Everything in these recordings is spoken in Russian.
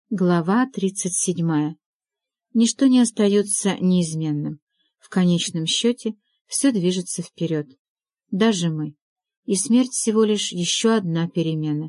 Глава 37. Ничто не остается неизменным. В конечном счете все движется вперед. Даже мы. И смерть всего лишь еще одна перемена.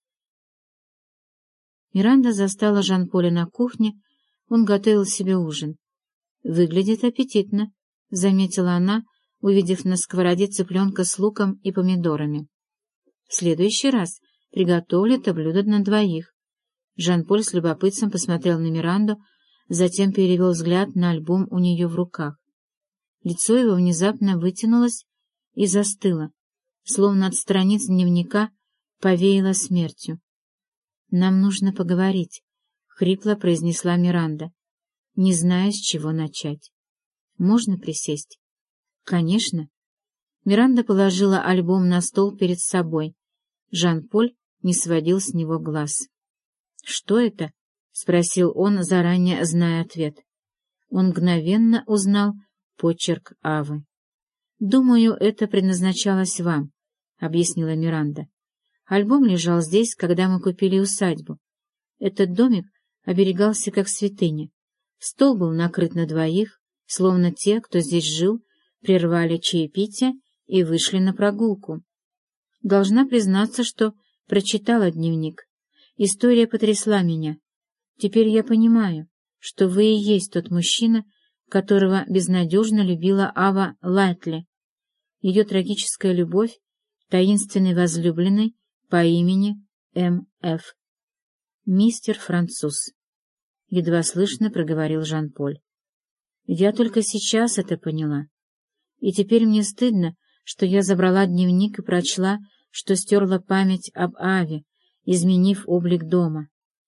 Миранда застала Жан-Поля на кухне, он готовил себе ужин. «Выглядит аппетитно», — заметила она, увидев на сковороде цыпленка с луком и помидорами. «В следующий раз приготовлю это блюдо на двоих». Жан-Поль с любопытством посмотрел на Миранду, затем перевел взгляд на альбом у нее в руках. Лицо его внезапно вытянулось и застыло, словно от страниц дневника повеяло смертью. «Нам нужно поговорить», — хрипло произнесла Миранда, не зная, с чего начать. «Можно присесть?» «Конечно». Миранда положила альбом на стол перед собой. Жан-Поль не сводил с него глаз. «Что это?» — спросил он, заранее зная ответ. Он мгновенно узнал почерк Авы. «Думаю, это предназначалось вам», — объяснила Миранда. «Альбом лежал здесь, когда мы купили усадьбу. Этот домик оберегался как святыня. Стол был накрыт на двоих, словно те, кто здесь жил, прервали чаепитие и вышли на прогулку. Должна признаться, что прочитала дневник. История потрясла меня. Теперь я понимаю, что вы и есть тот мужчина, которого безнадежно любила Ава Лайтли. Ее трагическая любовь, таинственный возлюбленный по имени М.Ф. «Мистер Француз», — едва слышно проговорил Жан-Поль. «Я только сейчас это поняла. И теперь мне стыдно, что я забрала дневник и прочла, что стерла память об Аве, изменив облик дома.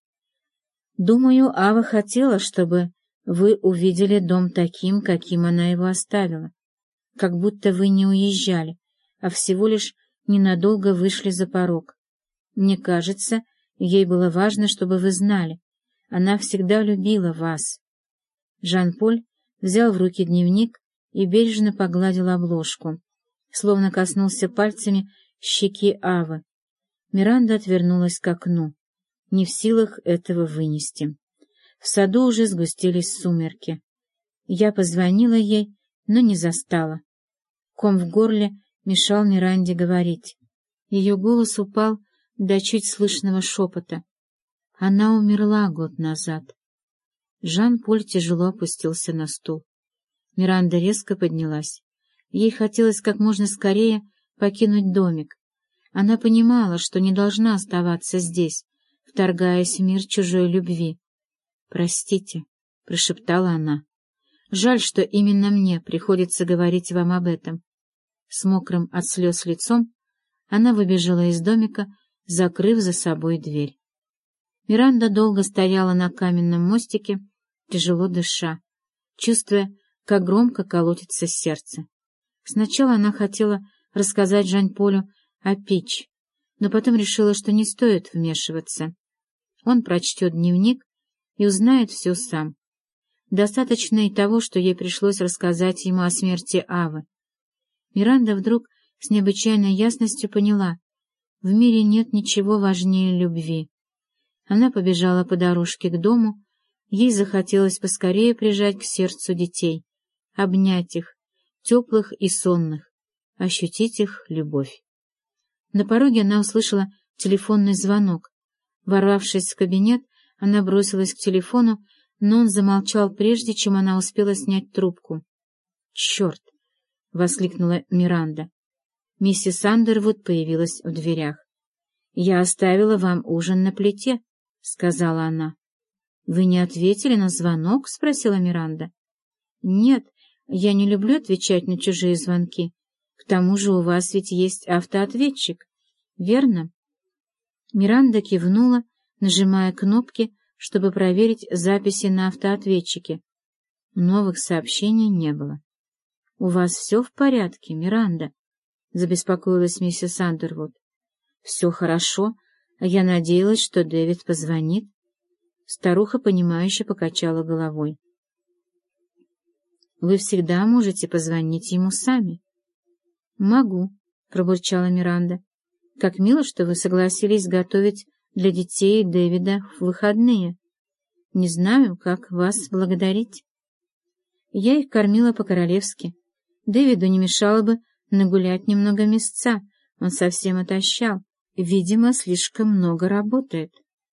Думаю, Ава хотела, чтобы вы увидели дом таким, каким она его оставила, как будто вы не уезжали, а всего лишь ненадолго вышли за порог. Мне кажется, ей было важно, чтобы вы знали, она всегда любила вас». Жан-Поль взял в руки дневник и бережно погладил обложку, словно коснулся пальцами щеки Авы. Миранда отвернулась к окну, не в силах этого вынести. В саду уже сгустились сумерки. Я позвонила ей, но не застала. Ком в горле мешал Миранде говорить. Ее голос упал до чуть слышного шепота. Она умерла год назад. Жан-Поль тяжело опустился на стул. Миранда резко поднялась. Ей хотелось как можно скорее покинуть домик. Она понимала, что не должна оставаться здесь, вторгаясь в мир чужой любви. «Простите», — прошептала она. «Жаль, что именно мне приходится говорить вам об этом». С мокрым от слез лицом она выбежала из домика, закрыв за собой дверь. Миранда долго стояла на каменном мостике, тяжело дыша, чувствуя, как громко колотится сердце. Сначала она хотела рассказать Жан-Полю о Пич, но потом решила, что не стоит вмешиваться. Он прочтет дневник и узнает все сам. Достаточно и того, что ей пришлось рассказать ему о смерти Авы. Миранда вдруг с необычайной ясностью поняла, в мире нет ничего важнее любви. Она побежала по дорожке к дому, ей захотелось поскорее прижать к сердцу детей, обнять их, теплых и сонных, ощутить их любовь. На пороге она услышала телефонный звонок. Ворвавшись в кабинет, она бросилась к телефону, но он замолчал прежде, чем она успела снять трубку. «Черт!» — воскликнула Миранда. Миссис Андервуд появилась в дверях. «Я оставила вам ужин на плите», — сказала она. «Вы не ответили на звонок?» — спросила Миранда. «Нет, я не люблю отвечать на чужие звонки. К тому же у вас ведь есть автоответчик, верно?» Миранда кивнула, нажимая кнопки, чтобы проверить записи на автоответчике. Новых сообщений не было. «У вас все в порядке, Миранда?» — забеспокоилась миссис Андервуд. «Все хорошо. Я надеялась, что Дэвид позвонит». Старуха, понимающе покачала головой. «Вы всегда можете позвонить ему сами». «Могу», — пробурчала Миранда. «Как мило, что вы согласились готовить для детей Дэвида в выходные. Не знаю, как вас благодарить. Я их кормила по-королевски. Дэвиду не мешало бы нагулять немного мясца, он совсем отощал. Видимо, слишком много работает.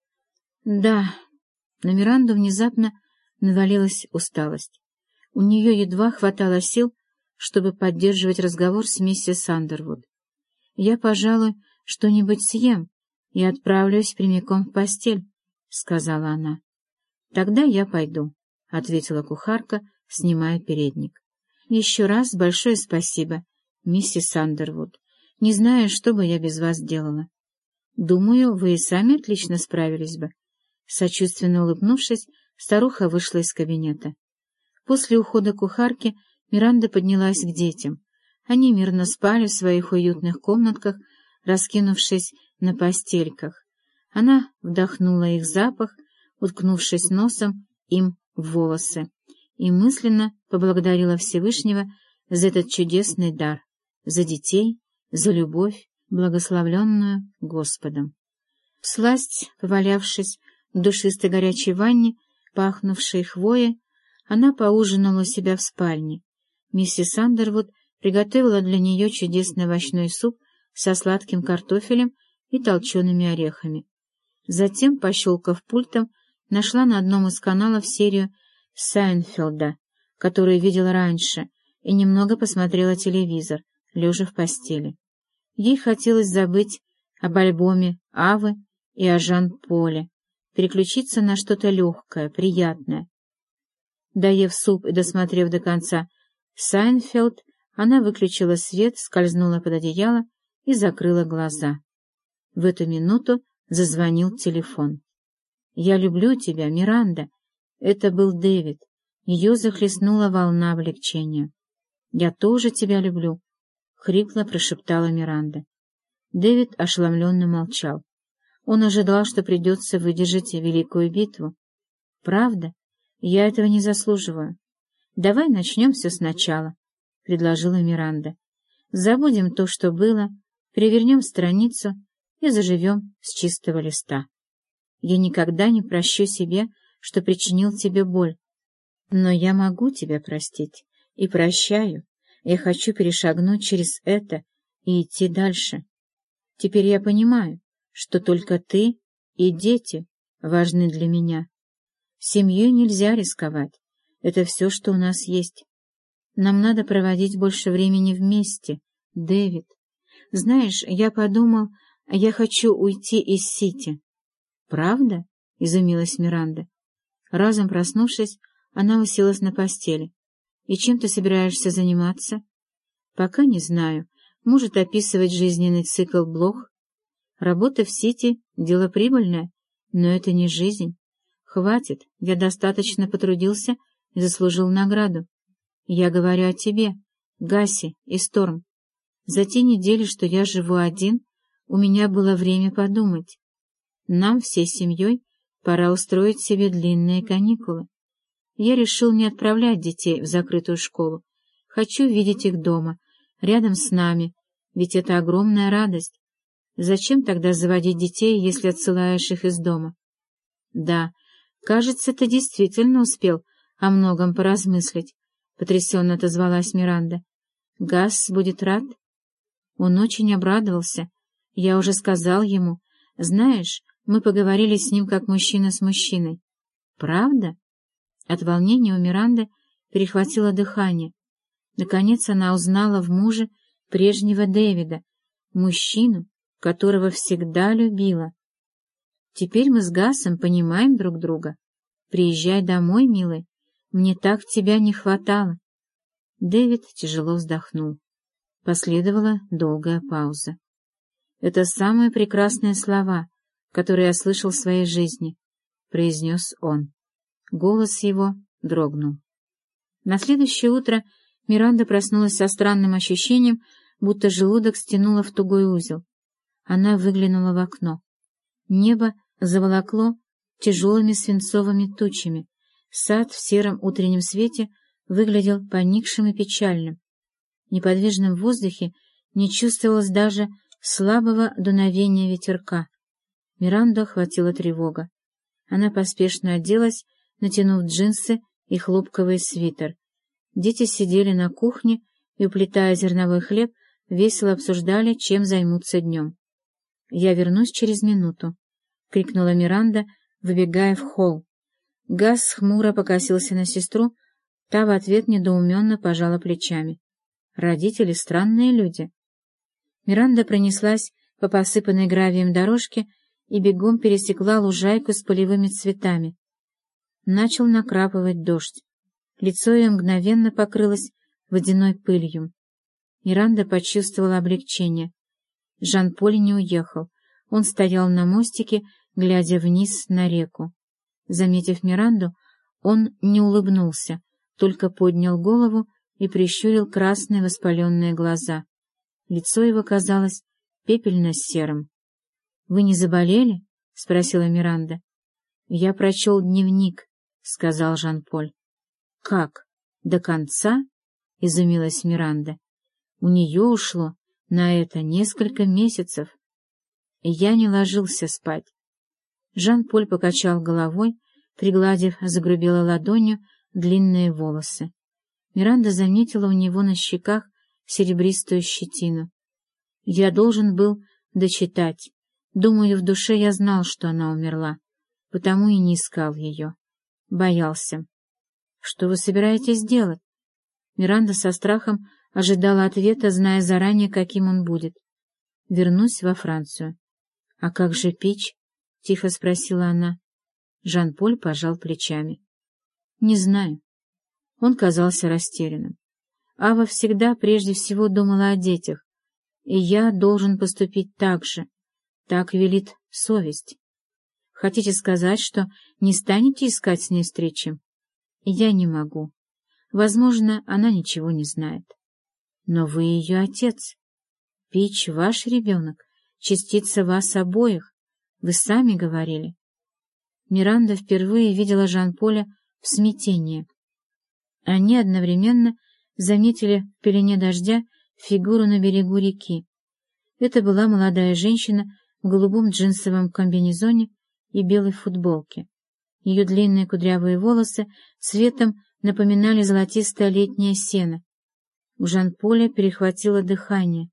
Да, на Миранду внезапно навалилась усталость. У нее едва хватало сил, чтобы поддерживать разговор с миссис Андервуд. «Я, пожалуй, что-нибудь съем и отправлюсь прямиком в постель», — сказала она. «Тогда я пойду», — ответила кухарка, снимая передник. «Еще раз большое спасибо, миссис Андервуд. Не знаю, что бы я без вас делала. Думаю, вы и сами отлично справились бы». Сочувственно улыбнувшись, старуха вышла из кабинета. После ухода кухарки Миранда поднялась к детям. Они мирно спали в своих уютных комнатках, раскинувшись на постельках. Она вдохнула их запах, уткнувшись носом им в волосы, и мысленно поблагодарила Всевышнего за этот чудесный дар, за детей, за любовь, благословленную Господом. Всласть, повалявшись в душистой горячей ванне, пахнувшей хвоей, она поужинала у себя в спальне. Миссис Андервуд приготовила для нее чудесный овощной суп со сладким картофелем и толчеными орехами. Затем, пощелкав пультом, нашла на одном из каналов серию Сайнфелда, которую видела раньше, и немного посмотрела телевизор, лежа в постели. Ей хотелось забыть об альбоме Авы и о Жан-Поле, переключиться на что-то легкое, приятное. Доев суп и досмотрев до конца Сайнфелд, она выключила свет, скользнула под одеяло и закрыла глаза. В эту минуту зазвонил телефон. «Я люблю тебя, Миранда!» Это был Дэвид. Ее захлестнула волна облегчения. «Я тоже тебя люблю!» — хрипло прошептала Миранда. Дэвид ошеломленно молчал. Он ожидал, что придется выдержать великую битву. «Правда? Я этого не заслуживаю. Давай начнем все сначала», — предложила Миранда. «Забудем то, что было, перевернем страницу и заживем с чистого листа. Я никогда не прощу себе, что причинил тебе боль. Но я могу тебя простить и прощаю. Я хочу перешагнуть через это и идти дальше. Теперь я понимаю, что только ты и дети важны для меня. Семьей нельзя рисковать. Это все, что у нас есть. Нам надо проводить больше времени вместе, Дэвид. Знаешь, я подумал, я хочу уйти из Сити». «Правда?» — изумилась Миранда. Разом проснувшись, она уселась на постели. «И чем ты собираешься заниматься?» «Пока не знаю. Может, описывать жизненный цикл блох. Работа в Сити — дело прибыльное, но это не жизнь. Хватит, я достаточно потрудился и заслужил награду. Я говорю о тебе, Гаси и Сторм. За те недели, что я живу один, у меня было время подумать. Нам всей семьей пора устроить себе длинные каникулы. Я решил не отправлять детей в закрытую школу. Хочу видеть их дома, рядом с нами, ведь это огромная радость. Зачем тогда заводить детей, если отсылаешь их из дома?» «Да, кажется, ты действительно успел о многом поразмыслить», — потрясенно отозвалась Миранда. «Гас будет рад?» Он очень обрадовался. Я уже сказал ему. Знаешь, мы поговорили с ним как мужчина с мужчиной. «Правда?» От волнения у Миранды перехватило дыхание. Наконец она узнала в муже прежнего Дэвида, мужчину, которого всегда любила. «Теперь мы с Гасом понимаем друг друга. Приезжай домой, милый. Мне так тебя не хватало». Дэвид тяжело вздохнул. Последовала долгая пауза. «Это самые прекрасные слова, которые я слышал в своей жизни», — произнес он. Голос его дрогнул. На следующее утро Миранда проснулась со странным ощущением, будто желудок стянуло в тугой узел. Она выглянула в окно. Небо заволокло тяжелыми свинцовыми тучами. Сад в сером утреннем свете выглядел поникшим и печальным. В неподвижном воздухе не чувствовалось даже слабого дуновения ветерка. Миранду охватила тревога. Она поспешно оделась, натянув джинсы и хлопковый свитер. Дети сидели на кухне и, уплетая зерновой хлеб, весело обсуждали, чем займутся днем. «Я вернусь через минуту», — крикнула Миранда, выбегая в холл. Газ хмуро покосился на сестру, та в ответ недоуменно пожала плечами. Родители — странные люди. Миранда пронеслась по посыпанной гравием дорожке и бегом пересекла лужайку с полевыми цветами. Начал накрапывать дождь. Лицо ее мгновенно покрылось водяной пылью. Миранда почувствовала облегчение. Жан-Поль не уехал. Он стоял на мостике, глядя вниз на реку. Заметив Миранду, он не улыбнулся, только поднял голову и прищурил красные воспаленные глаза. Лицо его казалось пепельно-серым. — Вы не заболели? — спросила Миранда. — Я прочел дневник, — сказал Жан-Поль. — Как? До конца? — изумилась Миранда. — У нее ушло на это несколько месяцев. Я не ложился спать. Жан-Поль покачал головой, пригладив загрубелой ладонью длинные волосы. Миранда заметила у него на щеках серебристую щетину. Я должен был дочитать. Думаю, в душе я знал, что она умерла, потому и не искал ее. Боялся. Что вы собираетесь делать? Миранда со страхом ожидала ответа, зная заранее, каким он будет. Вернусь во Францию. — А как же Пич? — тихо спросила она. Жан-Поль пожал плечами. — Не знаю. Он казался растерянным. Ава всегда прежде всего думала о детях, и я должен поступить так же. Так велит совесть. Хотите сказать, что не станете искать с ней встречи? Я не могу. Возможно, она ничего не знает. Но вы ее отец. Пич — ваш ребенок, частица вас обоих. Вы сами говорили. Миранда впервые видела Жан-Поля в смятении. Они одновременно заметили в пелене дождя фигуру на берегу реки. Это была молодая женщина в голубом джинсовом комбинезоне и белой футболке. Ее длинные кудрявые волосы цветом напоминали золотистое летнее сено. У Жан-Поля перехватило дыхание.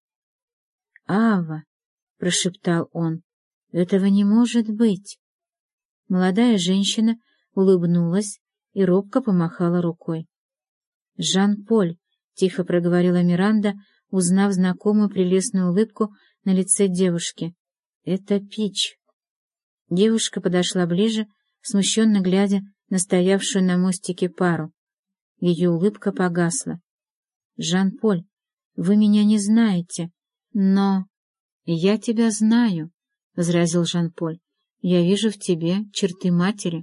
«Ава!» — прошептал он. «Этого не может быть!» Молодая женщина улыбнулась и робко помахала рукой. «Жан-Поль!» — тихо проговорила Миранда, узнав знакомую прелестную улыбку на лице девушки. «Это Пич!» Девушка подошла ближе, смущенно глядя на стоявшую на мостике пару. Ее улыбка погасла. «Жан-Поль, вы меня не знаете, но...» «Я тебя знаю», — возразил Жан-Поль. «Я вижу в тебе черты матери».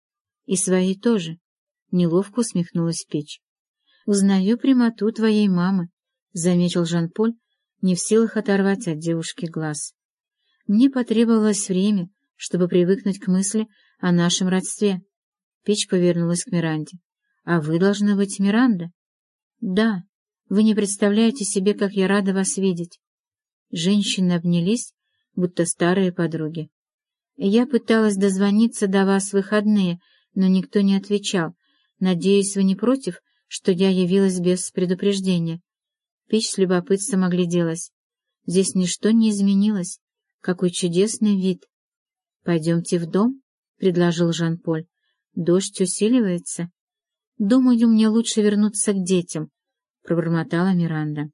«И свои тоже», — неловко усмехнулась Пич. «Узнаю прямоту твоей мамы», — заметил Жан-Поль, не в силах оторвать от девушки глаз. «Мне потребовалось время, чтобы привыкнуть к мысли о нашем родстве». Пич повернулась к Миранде. «А вы должна быть Миранда?» «Да, вы не представляете себе, как я рада вас видеть». Женщины обнялись, будто старые подруги. «Я пыталась дозвониться до вас в выходные, но никто не отвечал. Надеюсь, вы не против, что я явилась без предупреждения?» Пич с любопытством огляделась. «Здесь ничто не изменилось. Какой чудесный вид!» «Пойдемте в дом?» — предложил Жан-Поль. «Дождь усиливается». «Думаю, мне лучше вернуться к детям», — пробормотала Миранда.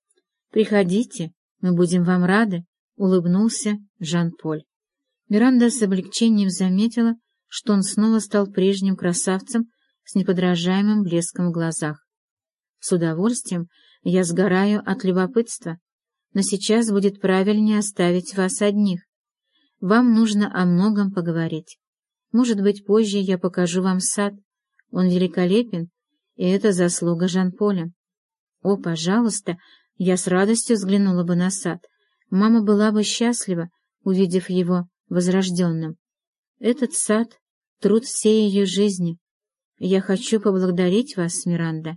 «Приходите, мы будем вам рады», — улыбнулся Жан-Поль. Миранда с облегчением заметила, что он снова стал прежним красавцем с неподражаемым блеском в глазах. «С удовольствием, я сгораю от любопытства, но сейчас будет правильнее оставить вас одних. Вам нужно о многом поговорить. Может быть, позже я покажу вам сад. Он великолепен, и это заслуга Жан-Поля. О, пожалуйста, я с радостью взглянула бы на сад. Мама была бы счастлива, увидев его возрожденным. Этот сад — труд всей ее жизни. Я хочу поблагодарить вас, Миранда».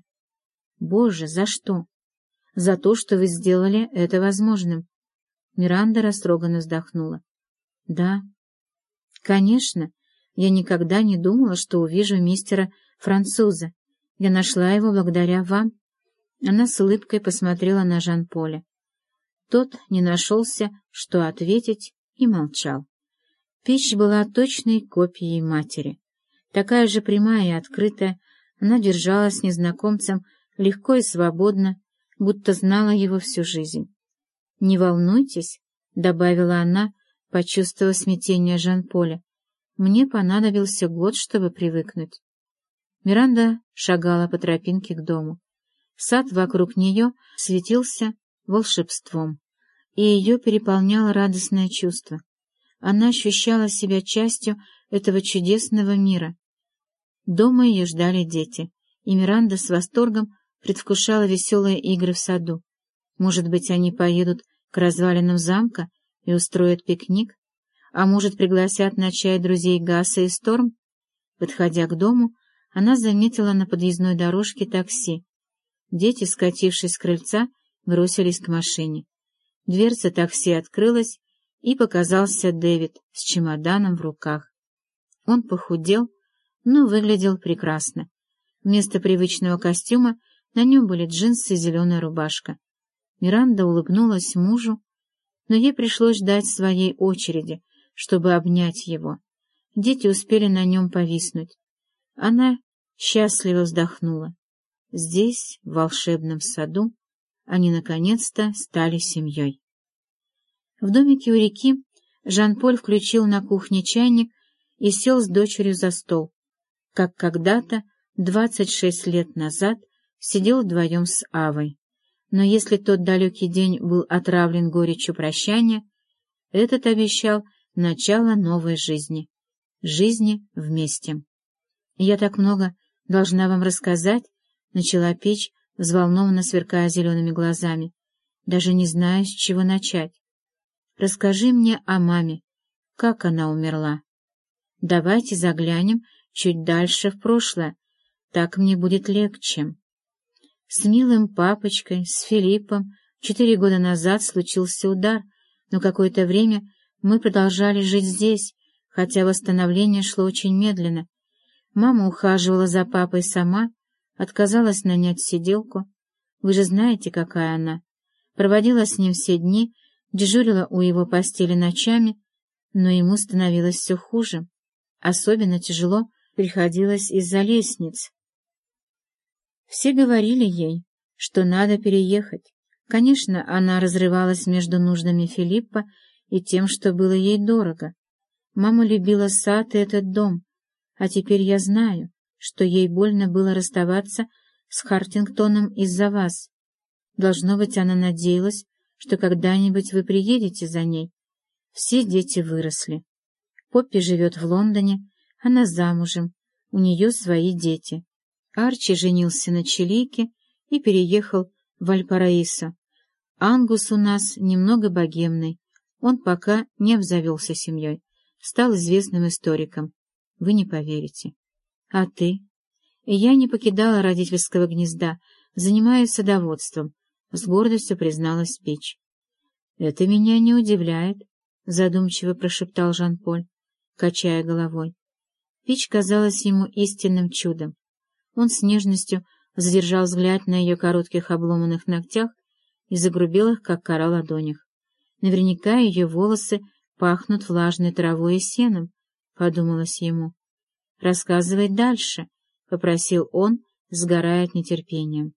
«Боже, за что?» «За то, что вы сделали это возможным». Миранда растроганно вздохнула. «Да, конечно, Я никогда не думала, что увижу мистера француза. Я нашла его благодаря вам». Она с улыбкой посмотрела на Жан-Поля. Тот не нашелся, что ответить, и молчал. Печь была точной копией матери. Такая же прямая и открытая, она держалась с незнакомцем легко и свободно, будто знала его всю жизнь. «Не волнуйтесь», — добавила она, почувствовав смятение Жан-Поля. «Мне понадобился год, чтобы привыкнуть». Миранда шагала по тропинке к дому. Сад вокруг нее светился волшебством, и ее переполняло радостное чувство. Она ощущала себя частью этого чудесного мира. Дома ее ждали дети, и Миранда с восторгом предвкушала веселые игры в саду. Может быть, они поедут к развалинам замка и устроят пикник, а может, пригласят на чай друзей Гаса и Сторм? Подходя к дому, она заметила на подъездной дорожке такси. Дети, скатившись с крыльца, бросились к машине. Дверца такси открылась, и показался Дэвид с чемоданом в руках. Он похудел, но выглядел прекрасно. Вместо привычного костюма на нем были джинсы и зеленая рубашка. Миранда улыбнулась мужу, но ей пришлось ждать своей очереди, чтобы обнять его. Дети успели на нем повиснуть. Она счастливо вздохнула. Здесь, в волшебном саду, они наконец-то стали семьей. В домике у реки Жан-Поль включил на кухне чайник и сел с дочерью за стол, как когда-то, 26 лет назад, сидел вдвоем с Авой. Но если тот далекий день был отравлен горечью прощания, этот обещал начало новой жизни. Жизни вместе. «Я так много должна вам рассказать», — начала Печь, взволнованно сверкая зелеными глазами. «Даже не знаю, с чего начать. Расскажи мне о маме, как она умерла. Давайте заглянем чуть дальше в прошлое, так мне будет легче. С милым папочкой, с Филиппом 4 года назад случился удар, но какое-то время мы продолжали жить здесь, хотя восстановление шло очень медленно. Мама ухаживала за папой сама, отказалась нанять сиделку. Вы же знаете, какая она. Проводила с ним все дни, дежурила у его постели ночами, но ему становилось все хуже. Особенно тяжело приходилось из-за лестниц. Все говорили ей, что надо переехать. Конечно, она разрывалась между нуждами Филиппа и тем, что было ей дорого. Мама любила сад и этот дом, а теперь я знаю, что ей больно было расставаться с Хартингтоном из-за вас. Должно быть, она надеялась, что когда-нибудь вы приедете за ней. Все дети выросли. Поппи живет в Лондоне, она замужем, у нее свои дети. Арчи женился на Чилийке и переехал в Вальпараисо. Ангус у нас немного богемный, он пока не обзавелся семьей, стал известным историком. Вы не поверите. А ты? Я не покидала родительского гнезда, занимаюсь садоводством, с гордостью призналась Печь. Это меня не удивляет, задумчиво прошептал Жан-Поль, качая головой. Печь казалась ему истинным чудом. Он с нежностью задержал взгляд на ее коротких обломанных ногтях и загрубелых, как кора, ладонях. Наверняка ее волосы пахнут влажной травой и сеном, подумалось ему. «Рассказывай дальше», — попросил он, сгорая от нетерпения.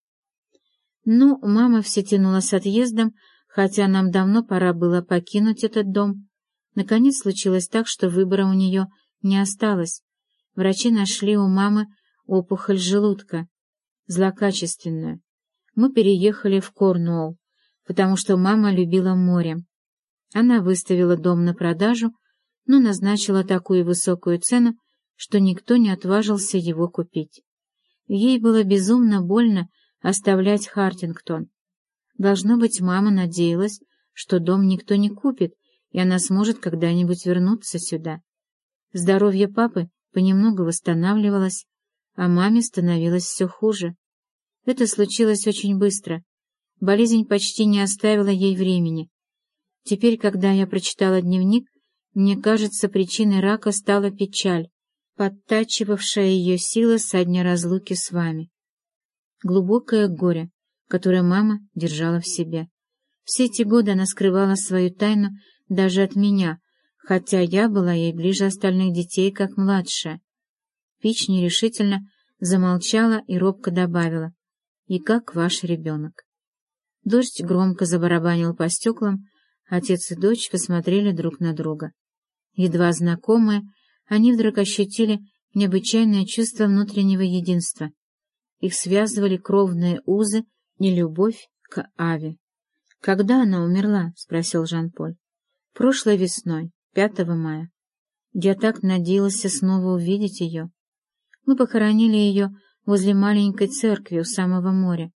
«Ну, мама все тянула с отъездом, хотя нам давно пора было покинуть этот дом. Наконец случилось так, что выбора у нее не осталось. Врачи нашли у мамы опухоль желудка, злокачественную. Мы переехали в Корнуолл, потому что мама любила море. Она выставила дом на продажу, но назначила такую высокую цену, что никто не отважился его купить. Ей было безумно больно оставлять Хартингтон. Должно быть, мама надеялась, что дом никто не купит, и она сможет когда-нибудь вернуться сюда. Здоровье папы понемногу восстанавливалось, а маме становилось все хуже. Это случилось очень быстро. Болезнь почти не оставила ей времени. Теперь, когда я прочитала дневник, мне кажется, причиной рака стала печаль. подтачивавшая ее силы со дня разлуки с вами. Глубокое горе, которое мама держала в себе. Все эти годы она скрывала свою тайну даже от меня, хотя я была ей ближе остальных детей, как младшая. Пич нерешительно замолчала и робко добавила: «И как ваш ребенок?» Дождь громко забарабанил по стеклам, отец и дочь посмотрели друг на друга. Едва знакомые, они вдруг ощутили необычайное чувство внутреннего единства. Их связывали кровные узы и любовь к Аве. «Когда она умерла?» — спросил Жан-Поль. «Прошлой весной, 5 мая. Я так надеялся снова увидеть ее. Мы похоронили ее возле маленькой церкви у самого моря.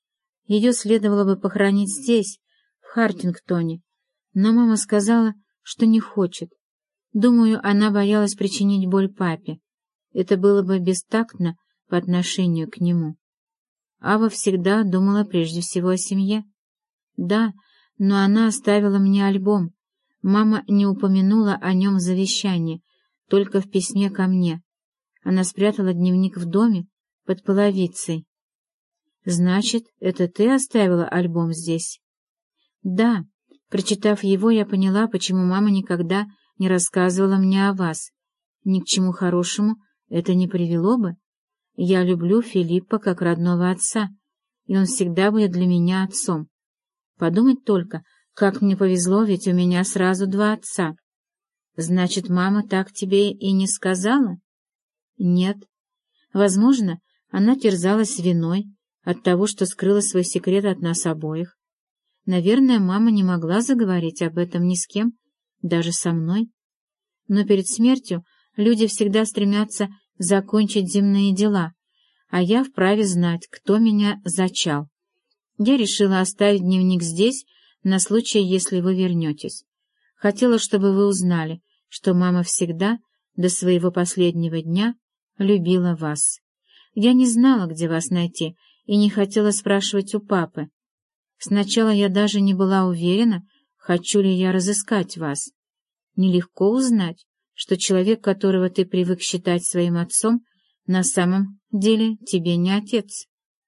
Ее следовало бы похоронить здесь, в Хартингтоне, но мама сказала, что не хочет. Думаю, она боялась причинить боль папе. Это было бы бестактно по отношению к нему. Ава всегда думала прежде всего о семье. Да, но она оставила мне альбом. Мама не упомянула о нем в завещании, только в письме ко мне. Она спрятала дневник в доме под половицей. «Значит, это ты оставила альбом здесь?» «Да. Прочитав его, я поняла, почему мама никогда не рассказывала мне о вас. Ни к чему хорошему это не привело бы. Я люблю Филиппа как родного отца, и он всегда будет для меня отцом. Подумать только, как мне повезло, ведь у меня сразу 2 отца. Значит, мама так тебе и не сказала?» «Нет. Возможно, она терзалась виной от того, что скрыла свой секрет от нас обоих. Наверное, мама не могла заговорить об этом ни с кем, даже со мной. Но перед смертью люди всегда стремятся закончить земные дела, а я вправе знать, кто меня зачал. Я решила оставить дневник здесь на случай, если вы вернетесь. Хотела, чтобы вы узнали, что мама всегда, до своего последнего дня, любила вас. Я не знала, где вас найти, и не хотела спрашивать у папы. Сначала я даже не была уверена, хочу ли я разыскать вас. Нелегко узнать, что человек, которого ты привык считать своим отцом, на самом деле тебе не отец.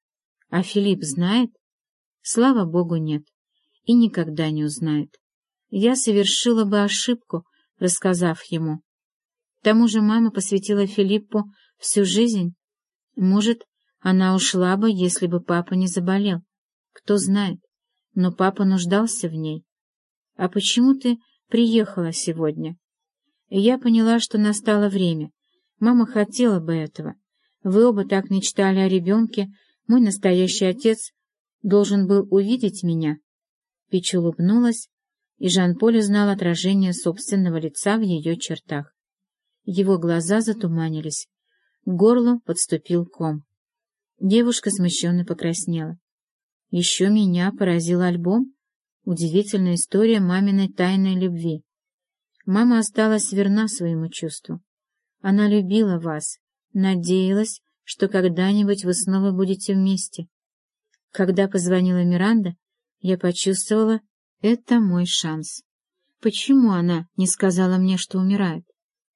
А Филипп знает? Слава Богу, нет. И никогда не узнает. Я совершила бы ошибку, рассказав ему. К тому же мама посвятила Филиппу всю жизнь. Может, она ушла бы, если бы папа не заболел. Кто знает, но папа нуждался в ней. А почему ты приехала сегодня? Я поняла, что настало время. Мама хотела бы этого. Вы оба так мечтали о ребенке. Мой настоящий отец должен был увидеть меня. Пич улыбнулась, и Жан-Поль узнал отражение собственного лица в ее чертах. Его глаза затуманились. К горлу подступил ком. Девушка смущенно покраснела. Еще меня поразил альбом. Удивительная история маминой тайной любви. Мама осталась верна своему чувству. Она любила вас, надеялась, что когда-нибудь вы снова будете вместе. Когда позвонила Миранда, я почувствовала, это мой шанс. Почему она не сказала мне, что умирает?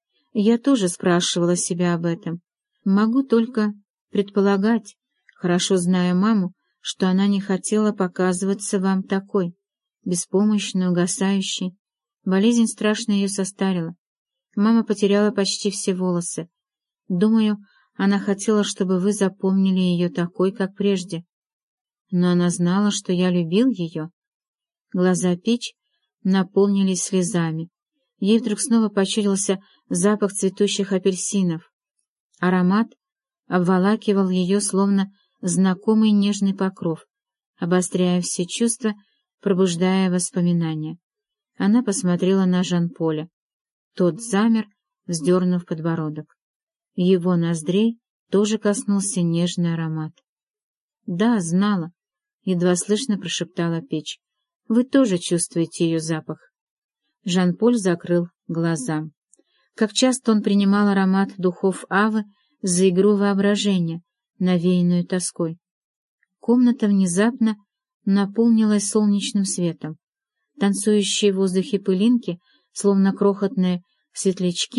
Я тоже спрашивала себя об этом. Могу только предполагать, хорошо зная маму, что она не хотела показываться вам такой, беспомощной, угасающей. Болезнь страшно ее состарила. Мама потеряла почти все волосы. Думаю, она хотела, чтобы вы запомнили ее такой, как прежде. Но она знала, что я любил ее. Глаза Пич наполнились слезами. Ей вдруг снова почудился запах цветущих апельсинов. Аромат обволакивал ее, словно знакомый нежный покров, обостряя все чувства, пробуждая воспоминания. Она посмотрела на Жан-Поля. Тот замер, вздернув подбородок. Его ноздрей тоже коснулся нежный аромат. «Да, знала», — едва слышно прошептала Пич. «Вы тоже чувствуете ее запах». Жан-Поль закрыл глаза. Как часто он принимал аромат духов Авы за игру воображения, навеянную тоской. Комната внезапно наполнилась солнечным светом. Танцующие в воздухе пылинки, словно крохотные светлячки,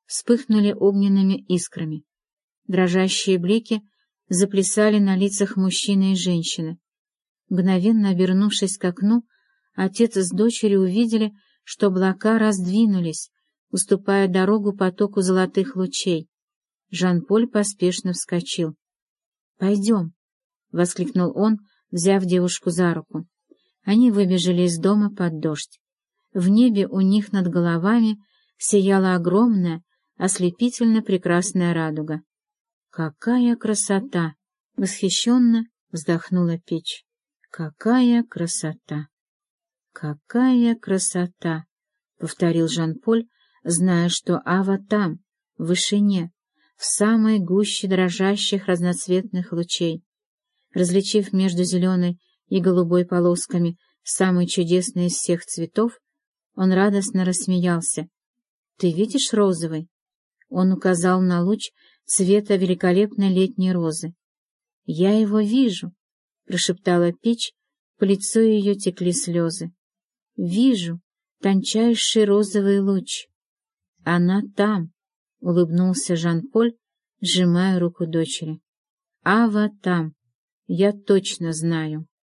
вспыхнули огненными искрами. Дрожащие блики заплясали на лицах мужчины и женщины. Мгновенно обернувшись к окну, отец с дочерью увидели, что облака раздвинулись, уступая дорогу потоку золотых лучей. Жан-Поль поспешно вскочил. «Пойдем!» — воскликнул он, взяв девушку за руку. Они выбежали из дома под дождь. В небе у них над головами сияла огромная, ослепительно прекрасная радуга. «Какая красота!» — восхищенно вздохнула Печь. «Какая красота! Какая красота!» — повторил Жан-Поль, зная, что Ава там, в вышине, в самой гуще дрожащих разноцветных лучей. Различив между зеленой и голубой полосками самый чудесный из всех цветов, он радостно рассмеялся. «Ты видишь розовый?» Он указал на луч цвета великолепной летней розы. «Я его вижу», — прошептала Печь, по лицу ее текли слезы. «Вижу тончайший розовый луч». «Она там», — улыбнулся Жан-Поль, сжимая руку дочери. «Ава там, я точно знаю».